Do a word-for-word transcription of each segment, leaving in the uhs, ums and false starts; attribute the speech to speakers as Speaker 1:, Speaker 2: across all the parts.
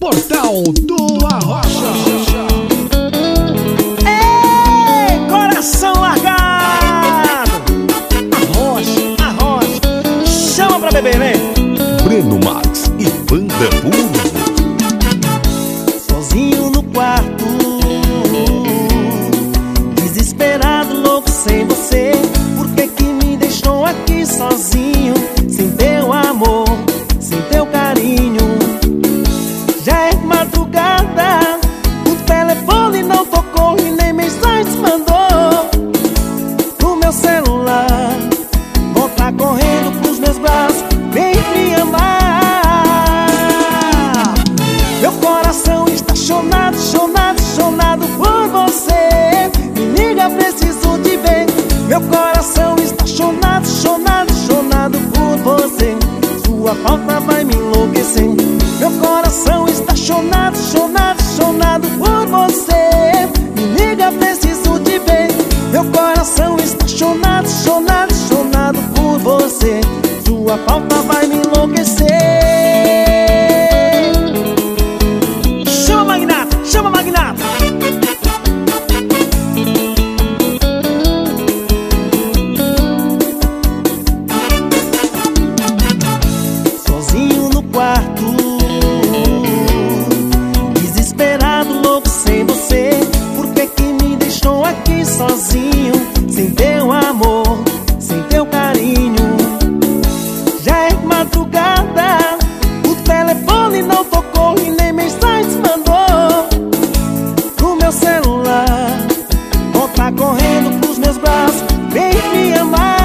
Speaker 1: Portal do Arrocha.
Speaker 2: Ei, coração largado! Arrocha, arrocha, chama pra beber, vem!
Speaker 3: Breno Max e Banda Puro.
Speaker 2: Sozinho no quarto, desesperado, louco sem você. Por que que me deixou aqui sozinho, sem teu amor, sem teu carinho? Já é madrugada, o telefone não tocou e nem mensagens mandou. No meu celular, volta correndo pros meus braços, vem me amar. Meu coração está chonado, chonado, chonado por você. Me liga, preciso te ver. Meu coração está chonado, chonado, chonado por você. Sua falta vai me enlouquecer. Meu coração está chonado, chonado, chonado por você. Me liga, preciso te ver. Meu coração está chonado, chonado, chonado por você. Sua falta vai me enlouquecer. Chama Magnata, chama Magnata. Sozinho no quarto, desesperado, louco sem você. Por que que me deixou aqui sozinho, sem teu amor, sem teu carinho? Já é madrugada, o telefone não tocou e nem mensagens mandou. No meu celular, volta correndo pros meus braços, vem me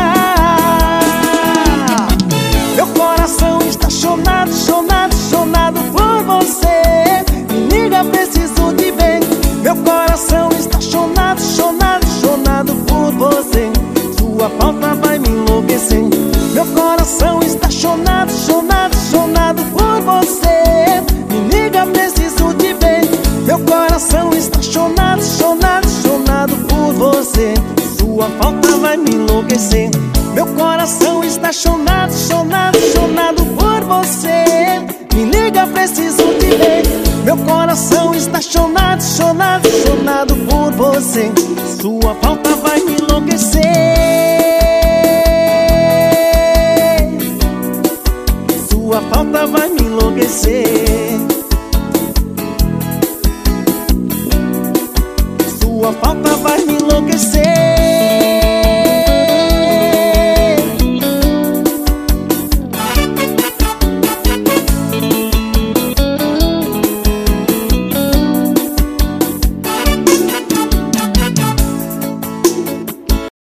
Speaker 2: amar. Meu coração está chonado, chonado, chonado por você. Me liga, preciso te ver. Meu coração está chonado, chonado, chonado por você. Sua falta vai me enlouquecer. Meu coração está chonado, chonado, chonado por você. Me liga, preciso te ver. Meu coração está chonado, chonado, chonado por você. Sua falta vai me enlouquecer. Meu coração está chonado, chonado, chonado por você. Me liga, preciso te ver. Meu coração está chonado, chonado, chonado por você. Sua falta